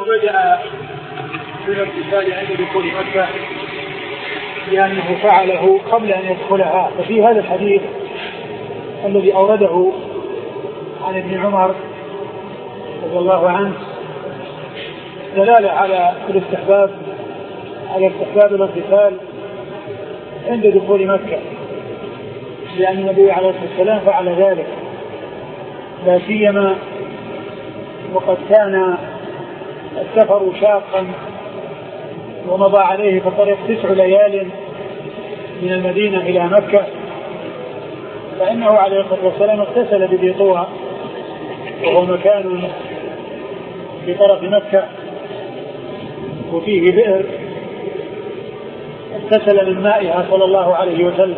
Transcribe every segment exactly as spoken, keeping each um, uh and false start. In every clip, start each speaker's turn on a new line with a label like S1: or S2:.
S1: وبدأ بالاغتسال عند دخول مكة لأنه فعله قبل أن يدخلها. ففي هذا الحديث الذي أورده عن ابن عمر رضي الله عنه دلالة على الاستحباب على استحباب الاغتسال عند دخول مكة، لأن النبي عليه الصلاة والسلام فعل ذلك، لا سيما وقد كان السفر شاقا ومضى عليه في الطريق تسع ليال من المدينة إلى مكة، فإنه عليه الصلاة والسلام اغتسل بذي طوى وهو مكان في طرف مكة وفيه بئر، اغتسل من مائها صلى الله عليه وسلم،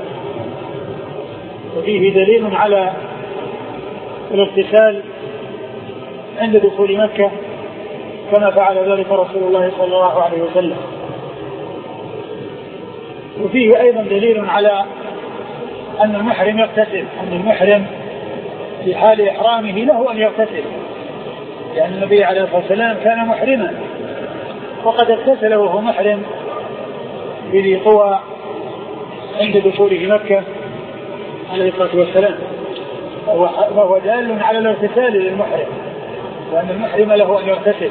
S1: وفيه دليل على الاغتسال عند دخول مكة كما فعل ذلك رسول الله صلى الله عليه وسلم. وفيه أيضا دليل على أن المحرم يغتسل، أن المحرم في حال إحرامه له أن يغتسل، لأن النبي عليه الصلاة والسلام كان محرما وقد اغتسل وهو محرم بذي طوى عند دخوله مكة عليه الصلاة والسلام، وهو دال على الاغتسال للمحرم وأن المحرم له أن يغتسل.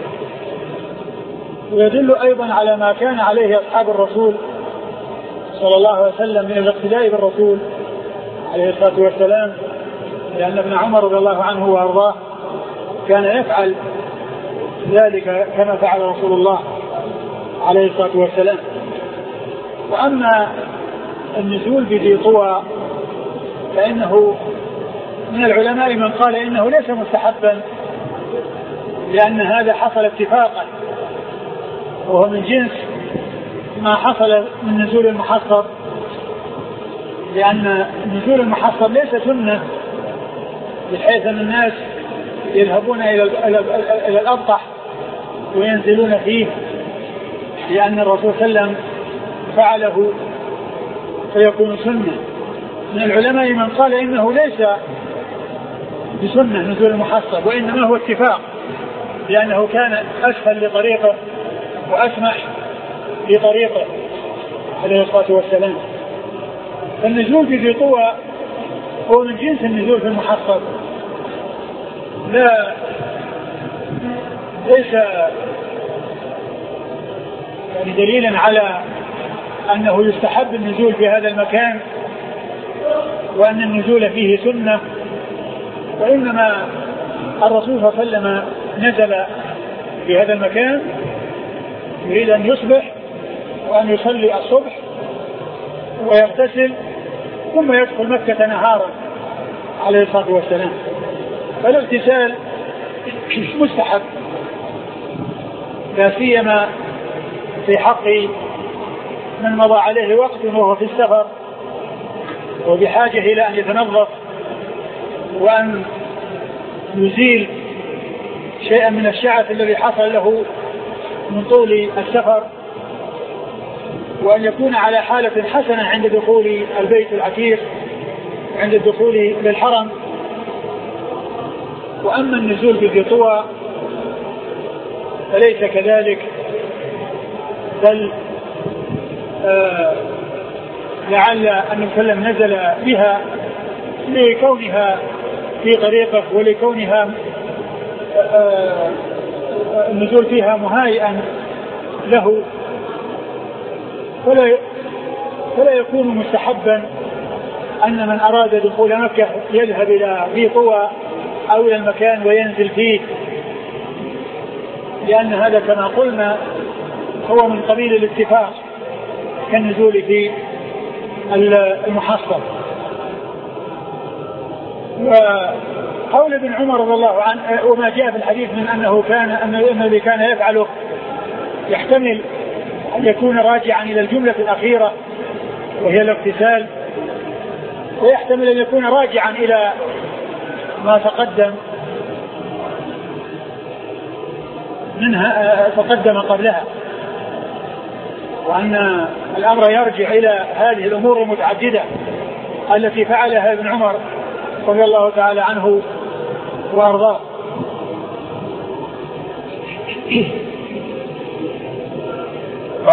S1: ويدل أيضا على ما كان عليه أصحاب الرسول صلى الله عليه وسلم من الاقتداء بالرسول عليه الصلاة والسلام، لأن ابن عمر رضي الله عنه وأرضاه كان يفعل ذلك كما فعل رسول الله عليه الصلاة والسلام. وأما النزول بذي طوى فإنه من العلماء من قال إنه ليس مستحبا، لأن هذا حصل اتفاقا وهو من جنس ما حصل من نزول المحصر، لأن نزول المحصر ليس سنة بحيث أن الناس يذهبون إلى إلى الأبطح وينزلون فيه، لأن الرسول صلى الله عليه وسلم فعله فيكون سنة. من العلماء من قال إنه ليس بسنة نزول المحصر، وإنما هو اتفاق، لأنه كان أسهل لطريقه وأسمح لطريقه عليه الصلاة والسلام. فالنزول في ذي طوى هو من جنس النزول في المحصر، لا ليس يعني دليلا على أنه يستحب النزول في هذا المكان وأن النزول فيه سنة، وإنما الرسول صلى الله عليه وسلم نزل في هذا المكان يريد أن يصبح وأن يصلي الصبح ويغتسل ثم يدخل مكة نهارا عليه الصلاة والسلام. فالاغتسال مستحب، لا سيما في حق من مضى عليه وقت وهو في السفر وبحاجة إلى أن يتنظف وأن يزيل شيئا من الشعث الذي حصل له من طول السفر، وأن يكون على حالة حسنة عند دخول البيت العتيق عند الدخول للحرم. وأما النزول بذي طوى فليس كذلك، بل آه لعل أن وسلم نزل بها لكونها في طريقه ولكونها آه النزول فيها مهيئا له، فلا فلا يكون مستحبا أن من أراد دخول مكة يذهب إلى ذي طوى أو إلى المكان وينزل فيه، لأن هذا كما قلنا هو من قبيل الاتفاق كالنزول في المحصر. وقول ابن عمر رضي الله عنه وما جاء في الحديث من أنه كان أن الذي كان يفعله يحتمل أن يكون راجعا إلى الجملة الأخيرة وهي الاغتسال، ويحتمل أن يكون راجعا إلى ما تقدم منها تقدم قبلها، وأن الأمر يرجع إلى هذه الأمور المتعددة التي فعلها ابن عمر رضي الله تعالى عنه وأرضاه.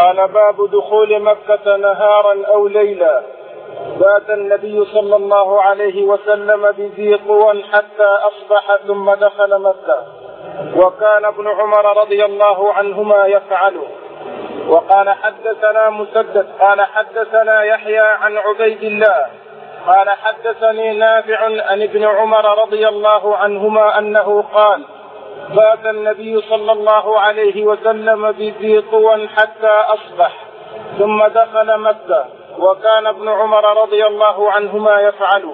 S2: قال باب دخول مكة نهارا أو ليلا. بات النبي صلى الله عليه وسلم بذي قوى حتى أصبح ثم دخل مكة، وكان ابن عمر رضي الله عنهما يفعله. وقال حدثنا مسدد قال حدثنا يحيى عن عبيد الله قال حدثني نافع عن ابن عمر رضي الله عنهما أنه قال بات النبي صلى الله عليه وسلم بذي قوى حتى أصبح ثم دخل مكة، وكان ابن عمر رضي الله عنهما يفعله.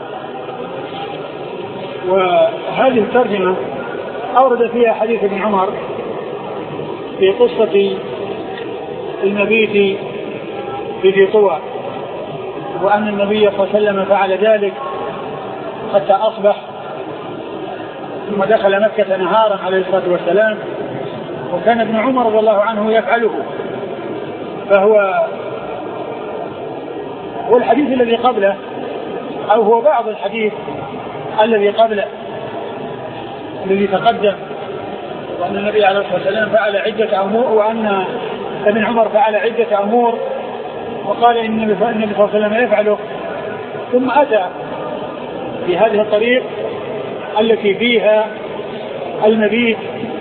S1: وهذه الترجمة أورد فيها حديث ابن عمر في قصة المبيت بذي طوى، وأن النبي صلى الله عليه وسلم فعل ذلك حتى أصبح ثم دخل مكة نهارا عليه الصلاة والسلام، وكان ابن عمر رضي الله عنه يفعله. فهو والحديث الذي قبله أو هو بعض الحديث الذي قبله الذي تقدم، وأن النبي عليه الصلاة والسلام فعل عدة أمور، وأن ابن عمر فعل عدة أمور، وقال إن النبي صلى الله عليه وسلم يفعله، ثم أتى بهذه الطريق التي فيها المبيت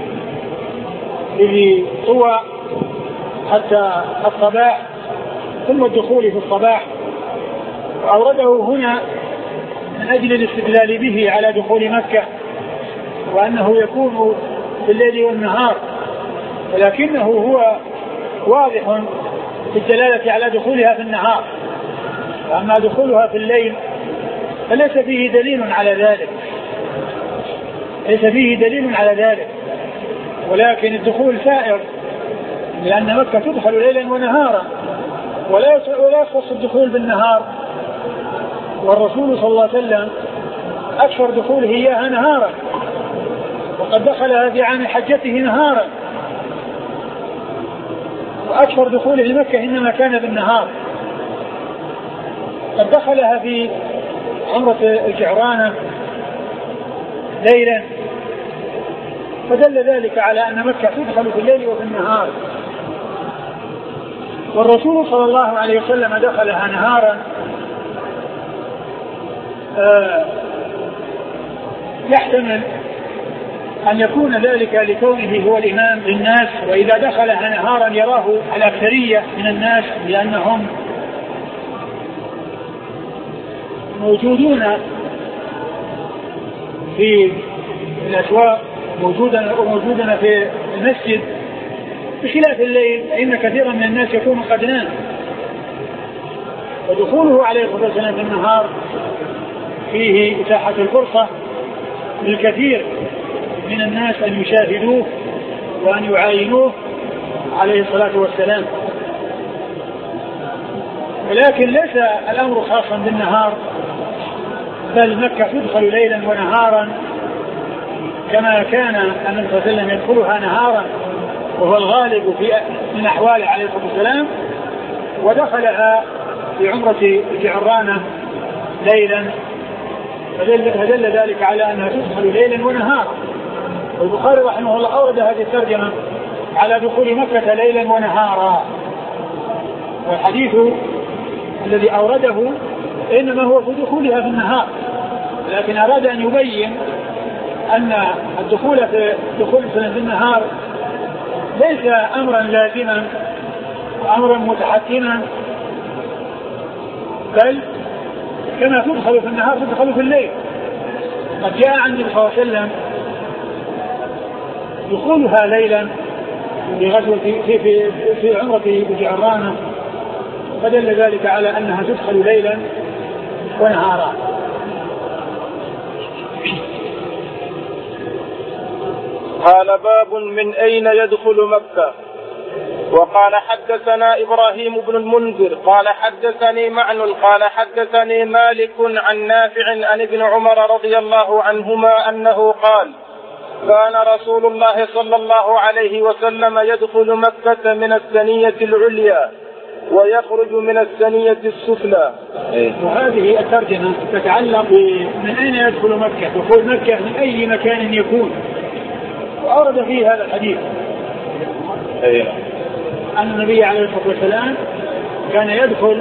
S1: بذي طوى حتى الصباح ثم الدخول في الصباح، وأورده هنا من أجل الاستدلال به على دخول مكة، وأنه يكون في الليل والنهار، ولكنه هو واضح في الدلالة على دخولها في النهار. وأما دخولها في الليل فليس فيه دليل على ذلك ليس فيه دليل على ذلك ولكن الدخول سائر، لأن مكة تدخل ليلا ونهارا، ولا يخص الدخول بالنهار. والرسول صلى الله عليه وسلم أكثر دخوله إياها نهارا، وقد دخلها في عام حجته نهارا، وأكثر دخوله لمكة إنما كان بالنهار. قد دخلها في عمرة الجعرانة ليلا، فدل ذلك على أن مكة تدخل في الليل وفي النهار. والرسول صلى الله عليه وسلم دخلها نهارا، آه يحتمل أن يكون ذلك لكونه هو الإمام للناس، وإذا دخلها نهارا يراه الأكثرية من الناس، لأنهم موجودون في الأسواق، موجودون وموجودون في المسجد، بخلاف الليل فإن كثيرا من الناس يكون قد نام. ودخوله عليه الصلاة والسلام في النهار فيه إتاحة الفرصة للكثير من الناس أن يشاهدوه وأن يعاينوه عليه الصلاة والسلام. ولكن ليس الأمر خاصا بالنهار، بل مكة تدخل ليلا ونهارا، كما كان النبي صلى الله عليه وسلم يدخلها نهارا وهو الغالب في من أحواله عليه الصلاة والسلام، ودخلها في عمرة الجعرانة ليلا، فدل ذلك على أنها تدخل ليلا ونهارا. والبخاري رحمه الله أورد هذه الترجمة على دخول مكة ليلا ونهارا، والحديث الذي أورده إنما هو في دخولها في النهار، لكن أراد أن يبين أن الدخول في دخول في النهار ليس أمرا لازما وأمرا متحكما، بل كما تدخل في النهار تدخل في الليل. قد جاء عن النبي صلى الله عليه وسلم دخولها ليلا في غزوة في في في عمرة الجعرانة، فدل ذلك على أنها تدخل ليلا ونهارا.
S2: قال باب من أين يدخل مكة. وقال حدثنا إبراهيم بن المنذر قال حدثني معن قال حدثني مالك عن نافع عن ابن عمر رضي الله عنهما أنه قال كان رسول الله صلى الله عليه وسلم يدخل مكة من الثنية العليا ويخرج من الثنية السفلى.
S1: وهذه الترجمة تتعلق من أين يدخل مكة، دخول مكة من أي مكان يكون، وأورد فيه هذا الحديث أن النبي عليه الصلاة والسلام كان يدخل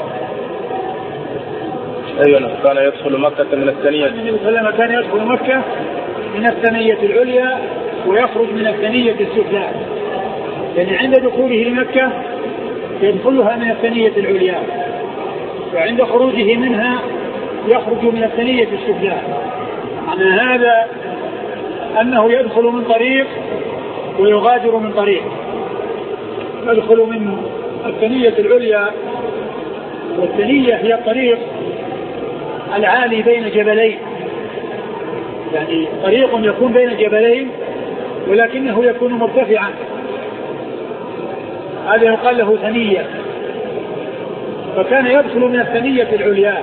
S2: أيوة كان يدخل مكة من الثنية.
S1: النبي صلى الله عليه وسلم كان يدخل مكة من الثنية العليا ويخرج من الثنية السفلى، يعني عند دخوله لمكة يدخلها من الثنية العليا، وعند خروجه منها يخرج من الثنية السفلى. معنى هذا أنه يدخل من طريق ويغادر من طريق، يدخل من الثنية العليا، والثنية هي الطريق العالي بين جبلين، يعني طريق يكون بين جبلين ولكنه يكون مرتفعا، هذا يقال له ثنية. فكان يدخل من الثنية العليا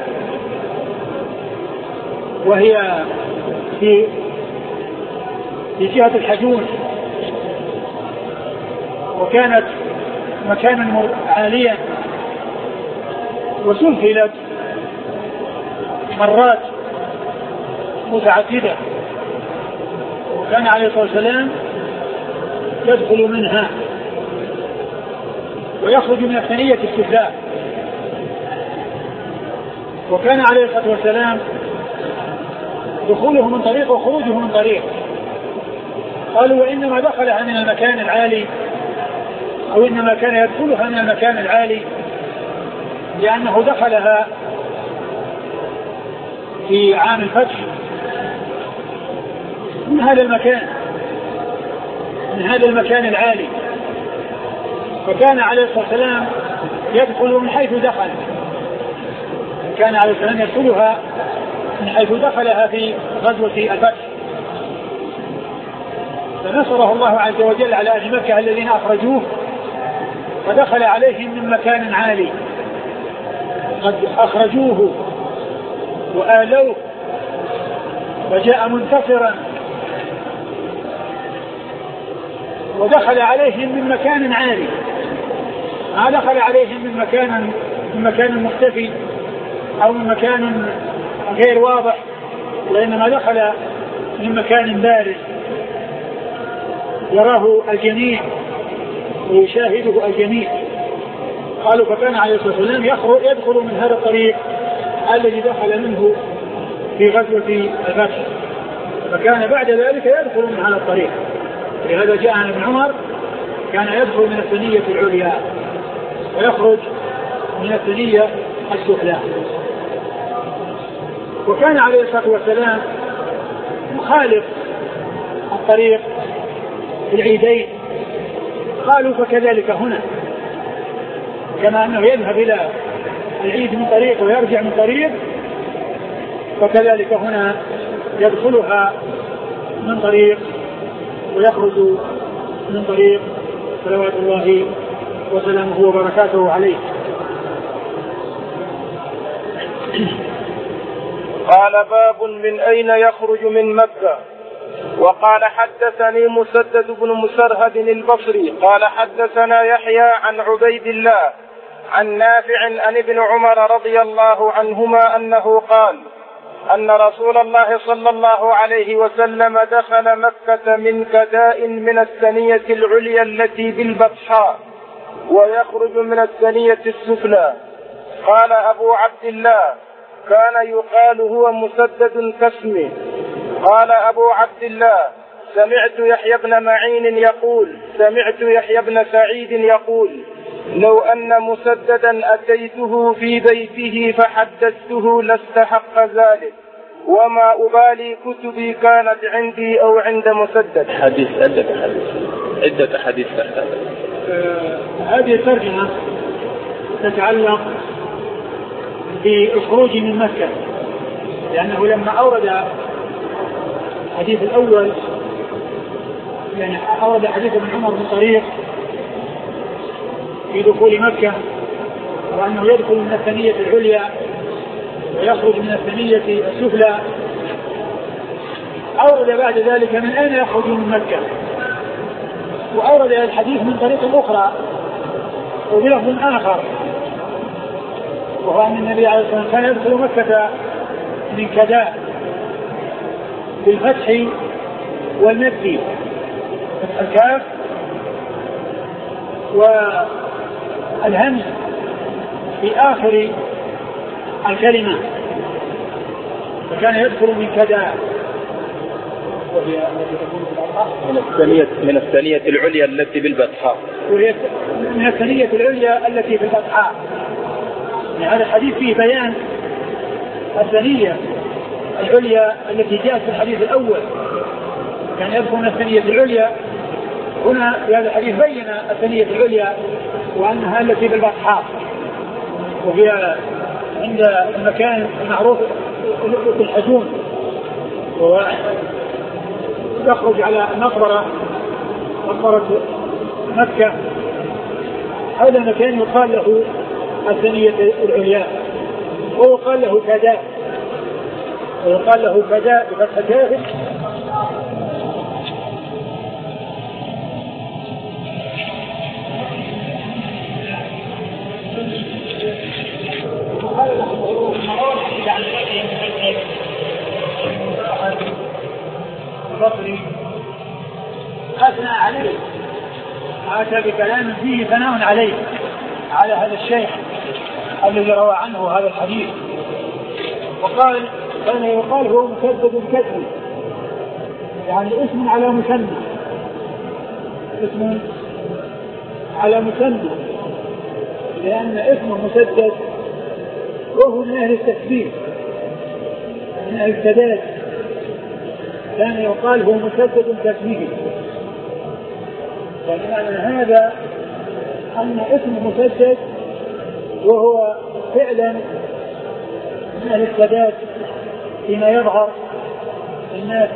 S1: وهي في في جهة الحجون، وكانت مكانا عاليا وسلسلت مرات متعددة، وكان عليه الصلاة والسلام يدخل منها ويخرج من الثنية السفلى. وكان عليه الصلاة والسلام دخوله من طريق وخروجه من طريق. قالوا وإنما دخلها من المكان العالي، أو إنما كان يدخلها من المكان العالي لأنه دخلها في عام الفتح من هذا المكان من هذا المكان العالي، فكان عليه الصلاة والسلام يدخل من حيث دخل، كان عليه الصلاة والسلام يدخلها من حيث دخلها في غزوة الفتح. فنصره الله عز وجل على أهل مكة الذين أخرجوه، فدخل عليهم من مكان عالي، قد أخرجوه وآلوه وجاء منتصرا، ودخل عليهم من مكان عالي، ما دخل عليهم من مكان من مكان مختفي أو من مكان غير واضح، وإنما دخل من مكان بارز يراه الجميع ويشاهده الجميع. قالوا فكان عليه الصلاة والسلام يدخل من هذا الطريق الذي دخل منه في غزوة الفتح، فكان بعد ذلك يدخل من هذا الطريق. لهذا جاء عن ابن عمر كان يدخل من الثنية العليا ويخرج من الثنية السفلى. وكان عليه الصلاة والسلام مخالف الطريق في العيدين. قالوا فكذلك هنا، كما أنه يذهب إلى العيد من طريق ويرجع من طريق، فكذلك هنا يدخلها من طريق ويخرج من طريق، صلوات الله وسلامه وبركاته عليه.
S2: قال باب من أين يخرج من مكة. وقال حدثني مسدد بن مسرهد البصري قال حدثنا يحيى عن عبيد الله عن نافع عن ابن عمر رضي الله عنهما أنه قال أن رسول الله صلى الله عليه وسلم دخل مكة من كداء من الثنية العليا التي بالبطحاء ويخرج من الثنية السفلى. قال أبو عبد الله كان يقال هو مسدد كاسمه. قال أبو عبد الله سمعت يحيى بن معين يقول سمعت يحيى بن سعيد يقول لو أن مسددا أتيته في بيته فحدثته لاستحق ذلك، وما أبالي كتبي كانت عندي أو عند مسدد.
S3: حديث عدة حديث عدة حديث
S1: آه هذه الترجمة تتعلق بالخروج من مكة، لأنه لما أورد الحديث الأول يعني أورد حديث ابن عمر من طريق في دخول مكة، وأنه يدخل من الثنية العليا ويخرج من الثنية السفلى، أورد بعد ذلك من أين يخرج من مكة، وأورد الحديث من طريق أخرى وبلفظ آخر، وهو أن النبي عليه الصلاة والسلام كان يدخل مكة من كداء بالفتح والمد، فتح الكاف والهمز في آخر الكلمة، فكان يدخل من كذا، وهي التي تكون في الأطراف
S3: من الثانية من الثانية العليا التي بالبطحاء،
S1: وهي من الثانية العليا التي في البطحاء. يعني هذا الحديث فيه بيان الثانية العليا التي جاءت في الحديث الأول، كان يدخل من الثانية العليا. هنا في هذا الحديث بين الثانية العليا وأنها التي بالبطحاء، وهي عند المكان المعروف في الحجون، وهو يخرج على مقبرة مقبرة مكة. هذا المكان يقال له الثانية العليا، ويقال له كذا، ويقال له كذا بفتح الكاف. البصري أثنى عليه، أتى بكلام فيه ثناء عليه على هذا الشيخ الذي روى عنه هذا الحديث، وقال كان يقال هو مسدد كسر، يعني اسم على مسند، اسم على مسند، لأن اسمه مسدد وهو من أهل التسديد من أهل السداد، كان يقال هو مسدد كاسمه. فمعنى هذا أن اسمه مسدد وهو فعلا من أهل السداد فيما يظهر الناس،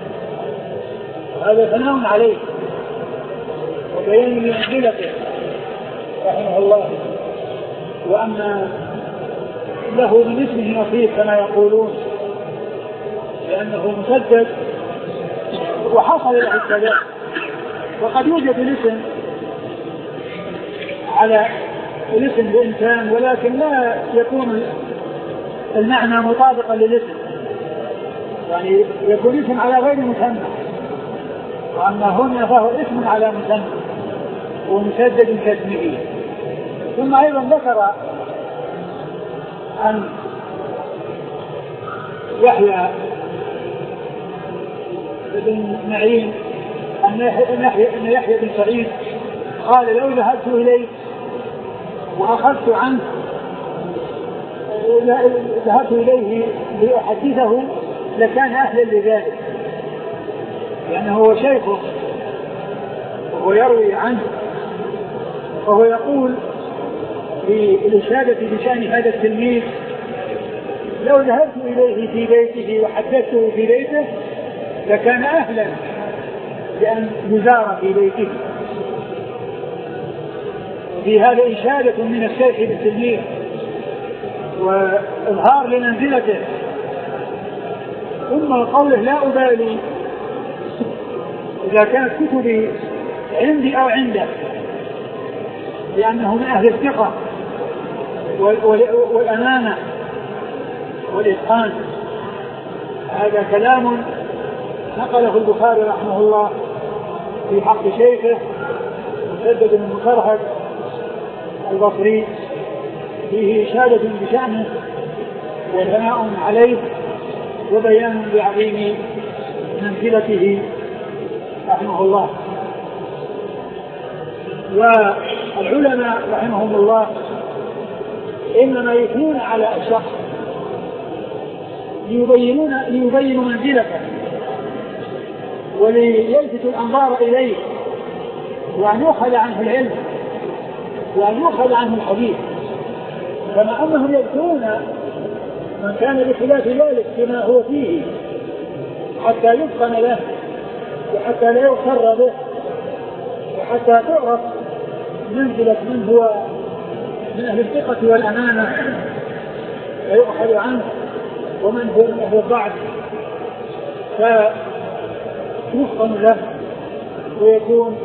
S1: هذا ثناء عليه وبيان لمنزلته رحمه الله، وأن له من اسمه نصيب كما يقولون، لأنه مسدد وحصل له السداد. وقد يوجد الاسم على الاسم بإنسان ولكن لا يكون المعنى مطابقا للاسم، يعني يكون اسم على غير مسمى، وأما هنا فهو اسم على مسمى ومسدد كاسمه. ثم أيضا ذكر عن يحيى بن معين أن يحيى بن سعيد قال لو ذهبت إليه وأخذت عنه ذهبت إليه لأحدثه لكان أهلا لذلك، لأنه هو شيخه وهو يروي عنه، وهو يقول في الإشادة بشأن هذا التلميذ لو ذهبت إليه في بيته وحدثته في بيته لكان أهلا لأن يزار في بيته. في هذا إشادة من الشيخ بالتلميذ وإظهار لمنزلته. ثم قوله لا أبالي إذا كانت كتبي عندي أو عنده، لأنه من أهل الثقة والأمانة والإتقان. هذا كلام نقله البخاري رحمه الله في حق شيخه مسدد بن مخرهد البصري، فيه إشادة بشأنه وثناء عليه وبيان بعظيم منزلته رحمه الله. والعلماء رحمهم الله إنما يثنون على الشخص ليبينون ليبينوا منزلته وليلفتوا الأنظار إليه، وأن يؤخذ عنه العلم وأن يؤخذ عنه الحديث، كما أنهم يذكرون من كان بخلاف ذلك بما هو فيه حتى يتقن له وحتى لا يغتر به وحتى تعرف منزلة من هو من أهل الثقة والأمانة ويؤخذ عنه ومن هو من أهل الضعف فيفطن له ويكون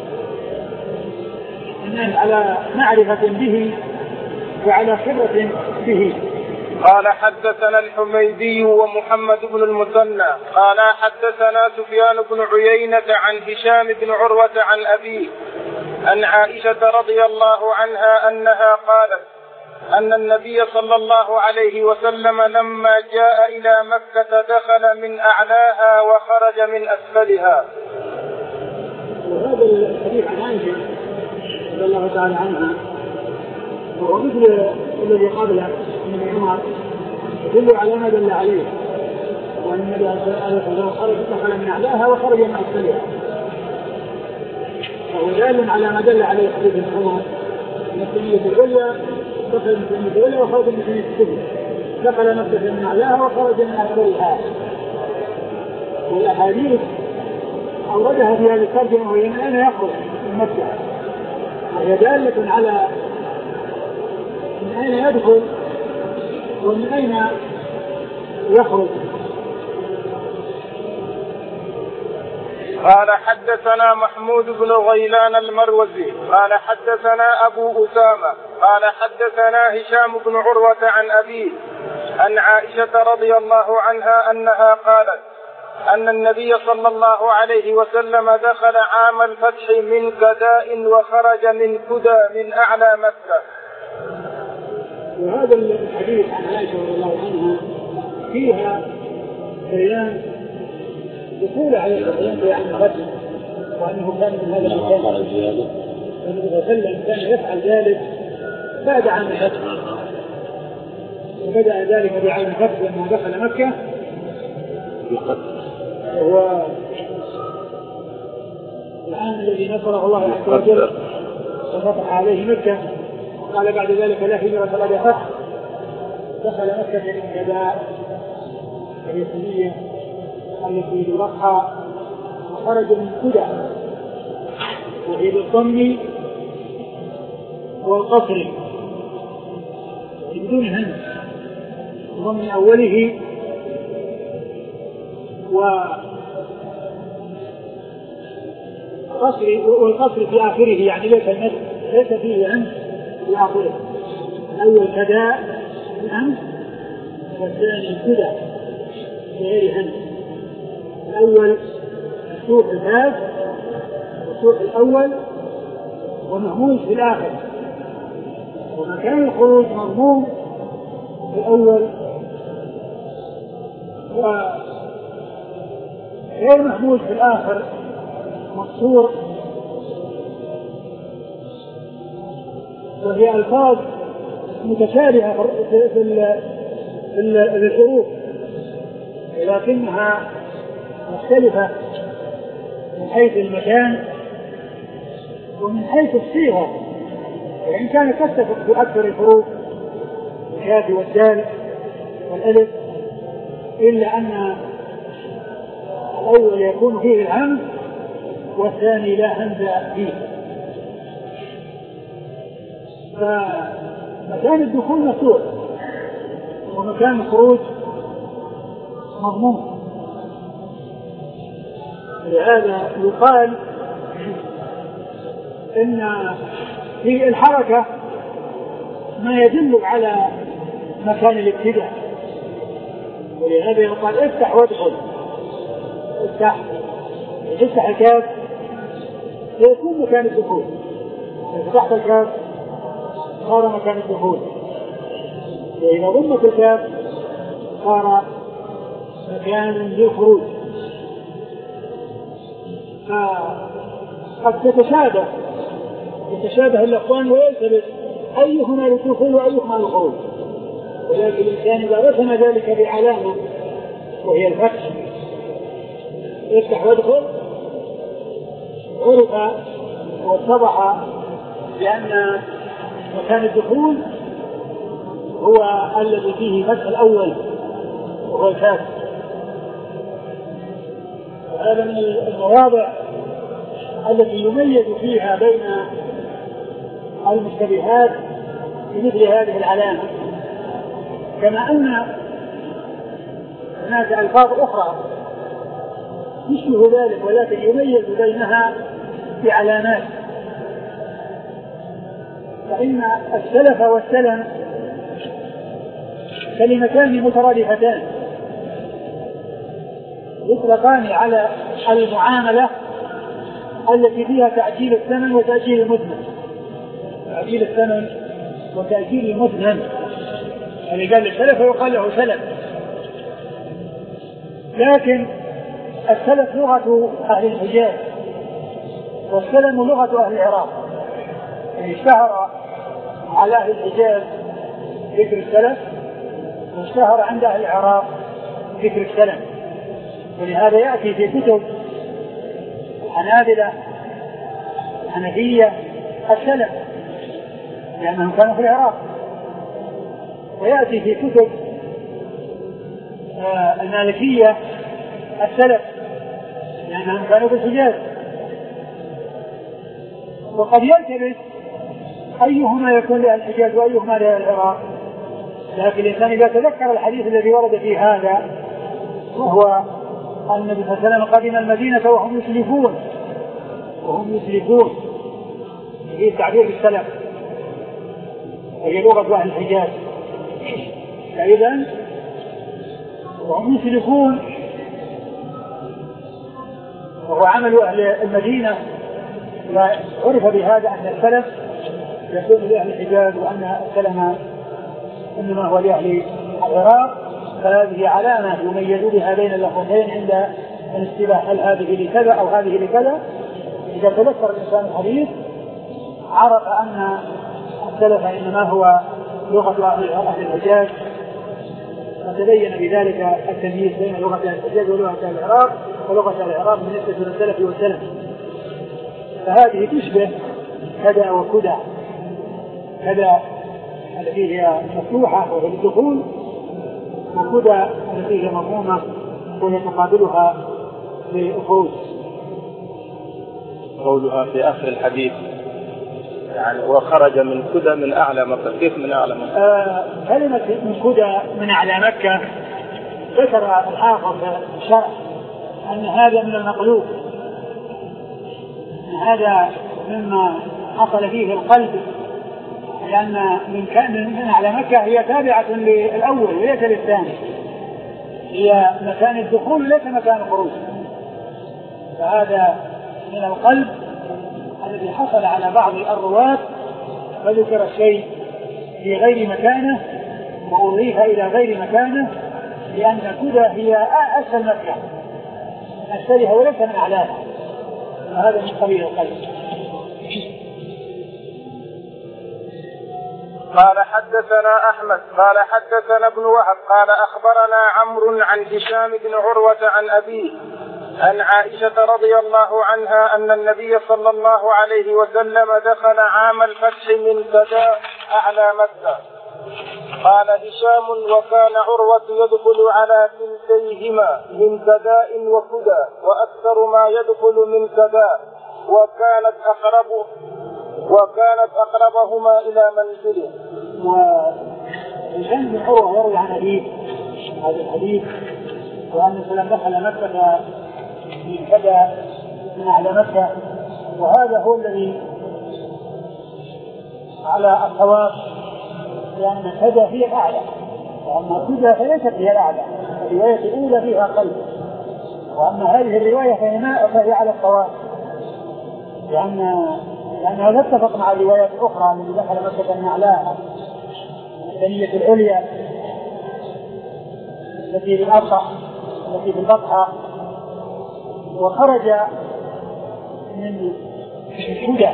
S1: الناس على معرفة به وعلى خبرة به.
S2: قال حدثنا الحميدي ومحمد بن المثنى قال حدثنا سفيان بن عيينة عن هشام بن عروة عن أبيه عن عائشة رضي الله عنها أنها قالت أن النبي صلى الله عليه وسلم لما جاء إلى مكة دخل من أعلاها وخرج من أسفلها.
S1: وهذا الحديث عن عائشة رضي الله تعالى عنها وهو مثل الذي قبله من عمر يدل على ما دل عليه، وأن النبي صلى الله عليه وسلم خرج دخل من أعلاها وخرج من أسفلها، وهو دال على ما دل عليه حديث عمر من الثنية العليا دخل من الثنية العليا وخرج من الثنية السفلى، دخل مكة من أعلاها وخرج من أسفلها. والأحاديث أوردها في هذه الترجمة وهي من أين يخرج من مكة، وهي دالة على من أين يدخل ومن أين يخرج.
S2: قال حدثنا محمود بن غيلان المروزي قال حدثنا أبو أسامة قال حدثنا هشام بن عروة عن أبيه عن عائشة رضي الله عنها أنها قالت أن النبي صلى الله عليه وسلم دخل عام الفتح من كداء وخرج من كدى من أعلى مكة.
S1: وهذا الحديث عن عائشة رضي الله عنها فيها بيان دخول على الإسلام في عام الفتح، وأنه كان من هذا المكان، والنبي صلى الله عليه وسلم كان يفعل ذلك بعد عام الفتح، وبدأ ذلك بعام الفتح لما دخل مكة، وهو العام الذي نصره الله عز وجل وفتح عليه مكة، قال بعد ذلك لا هجرة بعد فتح، دخل مكة من كداء اليسرية التي برقها وخرج من كدى وهي بالضم والقصر بدون همز، ضم أوله وقصر والقصر في آخره، يعني ليس المد ليس فيه همز في آخره. الأول كداء بهمز والثاني كدى بغير همز. الأول مفتوح الباب مفتوح الأول ومهموز في الآخر، ومكان الخروج مضموم في الأول وغير مهموز في الآخر مقصور، وهي ألفاظ متشابهة في الحروف لكنها مختلفة من حيث المكان ومن حيث الصيغة، وإن كانت تتفق في أكثر الحروف الكاف والدال والألف، إلا أن الأول يكون فيه الهمز والثاني لا همز فيه. فمكان الدخول مفتوح ومكان الخروج مضمون، لهذا يقال إن في الحركة ما يدل على مكان الابتداء، ولهذا يقال افتح وادخل، افتح افتح الكاف سيكون مكان الدخول، افتح الكاف صار مكان الدخول، وإذا ضمت الكاف صار مكان للخروج. فقد تتشابه يتشابه اللفظان ويلتبس أيهما للدخول وأيهما للخروج، ولكن الإنسان إذا رسم ذلك بعلامة وهي الفتح يفتح وادخل عرف واتضح بأن مكان الدخول هو الذي فيه فتح الأول وهو الكاف. هذا من المواضع التي يميز فيها بين المشتبهات بمثل هذه العلامة، كما أن هناك ألفاظ أخرى تشبه ذلك ولكن يميز بينها بعلامات. فإن السلف والسلم كلمتان مترادفتان يطلقان على المعاملة التي فيها تعجيل الثمن وتأجيل المدمن، تعجيل الثمن وتأجيل المدمن، يعني قال السلف ويقال له سلف. لكن السلف لغة أهل الحجاز والسلم لغة أهل العراق، يعني اشتهر على أهل الحجاز ذكر السلف واشتهر عند أهل العراق ذكر السلم، ولهذا يأتي في كتب الحنابلة الحنفية السلف لأنهم كانوا في العراق، ويأتي في كتب آه المالكية السلف لأنهم كانوا في الحجاز. وقد يلتبس أيهما يكون لأهل الحجاز وأيهما لأهل العراق، لكن الإنسان إذا تذكر الحديث الذي ورد في هذا وهو أن النبي صلى الله عليه وسلم قدم المدينة وهم يسلفون وهم يسلفون هي تعبير السلف وهي لغة أهل الحجاز، فإذا وهم يسلفون وهو عمل أهل المدينة، وعرف بهذا أن السلف يكون لأهل الحجاز وأن السلم إنما هو لأهل العراق، فهذه علامة يميز بها بين اللفظين عند الاصطلاح، هل هذه لكذا أو هذه لكذا. إذا تذكر الإنسان الحديث عرف أن السلف إنما هو لغة أهل الحجاز، وتبين بذلك التمييز بين لغة أهل الحجاز ولغة أهل العراق، ولغة أهل العراق بالنسبة للسلف والسلف. فهذه تشبه كذا وكذا، كذا التي هي مفتوحة وهي الدخول، وكذا التي هي مضمومة وهي تقابلها للخروج.
S3: قولها في آخر الحديث يعني وخرج من كدى من أعلى مكة، كيف من أعلى مكة؟
S1: آه كلمة من كدى من أعلى مكة ذكر الحافظ الشرع أن هذا من المقلوب، هذا مما حصل فيه القلب، لأن من كان من أعلى مكة هي تابعة للأول وليس للثاني، هي مكان الدخول وليس مكان الخروج، فهذا من القلب الذي حصل على بعض الرواة فذكر الشيء في غير مكانه وأضيف إلى غير مكانه، لأن كدى هي أسفل مكة أسفلها وليس من أعلاها، وهذا من قبيل القلب.
S2: قال حدثنا أحمد قال حدثنا ابن وهب قال أخبرنا عمرو عن هشام بن عروة عن أبيه عن عائشة رضي الله عنها أن النبي صلى الله عليه وسلم دخل عام الفتح من كدى أعلى مكة. قال هشام وكان عروة يدخل على كلتيهما من كداء وكدى وأكثر ما يدخل من كداء، وكانت أقرب وكانت أقربهما إلى منزله.
S1: وهشام بن عروة يروي عن أبيه هذا الحديث، وأن سلم دخل مكة من كدى من أعلى مكة، وهذا هو الذي على الصواب، لأن كدى هي الأعلى وأما كدى فليست هي الأعلى. الرواية الأولى فيها قلب، وأما هذه الرواية فهي على الصواب، لأن لأنها لا تتفق مع الروايات الأخرى التي دخل مكة من أعلاها، الثانية العليا التي بالأبطح التي بالبطحة، وخرج من كدى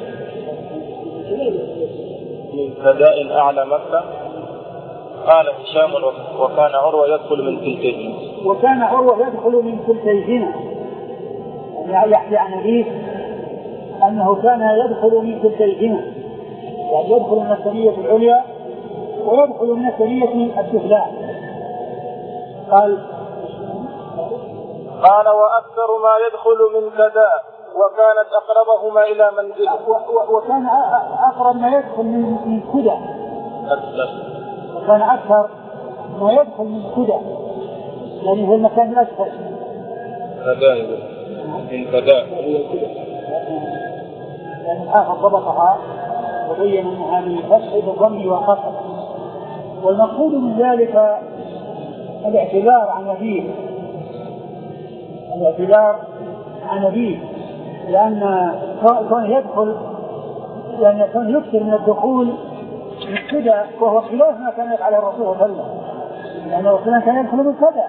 S3: من كداء أعلى مكة. قال هشام وكان عروة يدخل من كلتيهما
S1: وكان عروة يدخل من كلتيهما، يعني يحكي عن أبيه أنه كان يدخل من كلتيهما، يعني يدخل من الثانية العليا ويدخل من الثانية السفلى. قال
S2: قال وأكثر ما يدخل من كداء وكانت أقربهما إلى منزله.
S1: وكان أقرب ما يدخل من كدى، وكان أكثر ما يدخل من كدى، يعني هو المكان الأسفل
S3: كداء من كداء،
S1: يعني الحافظ ضبطها وبين أن هذه فتح بالضم والقصر. والمقصود من ذلك الاعتذار عن أبيه، الاعتذار عن أبيه لأن كون يدخل لأن يعني كون يكثر من الدخول من كدى وهو خلاف ما كان يفعله الرسول صلى الله عليه وسلم، لأن الرسول كان يدخل من كدى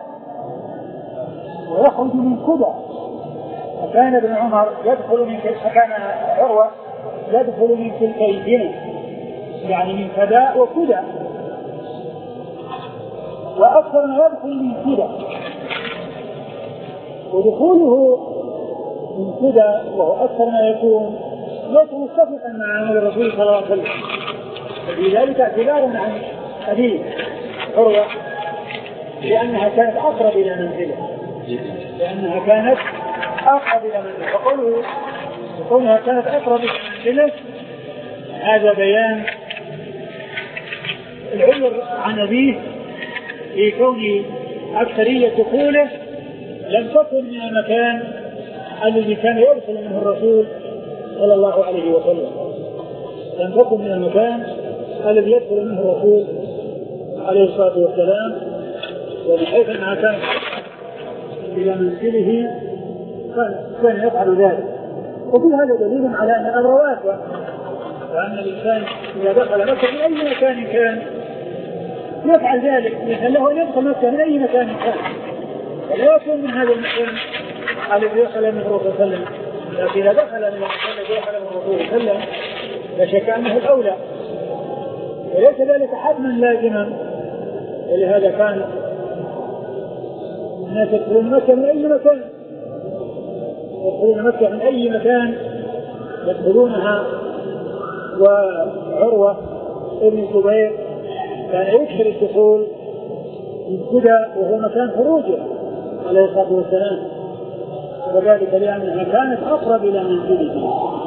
S1: ويخرج من كدى، فكان ابن عمر يدخل من كدى، فكان عروة يدخل من كلتين يعني من كدى وكدى، وأكثر ما يدخل من كدى، ودخوله من كدى وهو أكثر ما يكون ليس متفقا مع عمل الرسول صلى الله عليه وسلم. وفي ذلك اعتبارا عن حديث عروة لأنها كانت أقرب إلى منزله لأنها كانت أقرب إلى منزله فقوله وكونها كانت أقرب إلى منزله هذا بيان العذر عن أبيه في كون أكثرية دخوله لم تكن من المكان الذي كان يرسل منه الرسول صلى الله عليه وسلم، لم تكن من المكان الذي يدخل منه الرسول عليه الصلاة والسلام، وبحيث أنها كانت إلى منزله كان يفعل ذلك. وفي هذا دليل على أن الأمر واسع، وأن الإنسان إذا دخل مكة من أي مكان كان يفعل ذلك، لأن له أن يدخل مكة من أي مكان كان، ولا يكون من هذا المكان الذي دخل منه الرسول صلى الله عليه وسلم، لكن إذا دخل من المكان الذي دخل منه الرسول صلى الله عليه وسلم لا شك أنه الأولى، وليس ذلك حتما لازما. ولهذا كان الناس يدخلون مكة من أي مكان يدخلون مكة من أي مكان يدخلونها. وعروة ابن الزبير كان يكثر الدخول من كدى وهو مكان خروجه عليه الصلاة والسلام، وذلك لأنها كانت أقرب إلى منزله.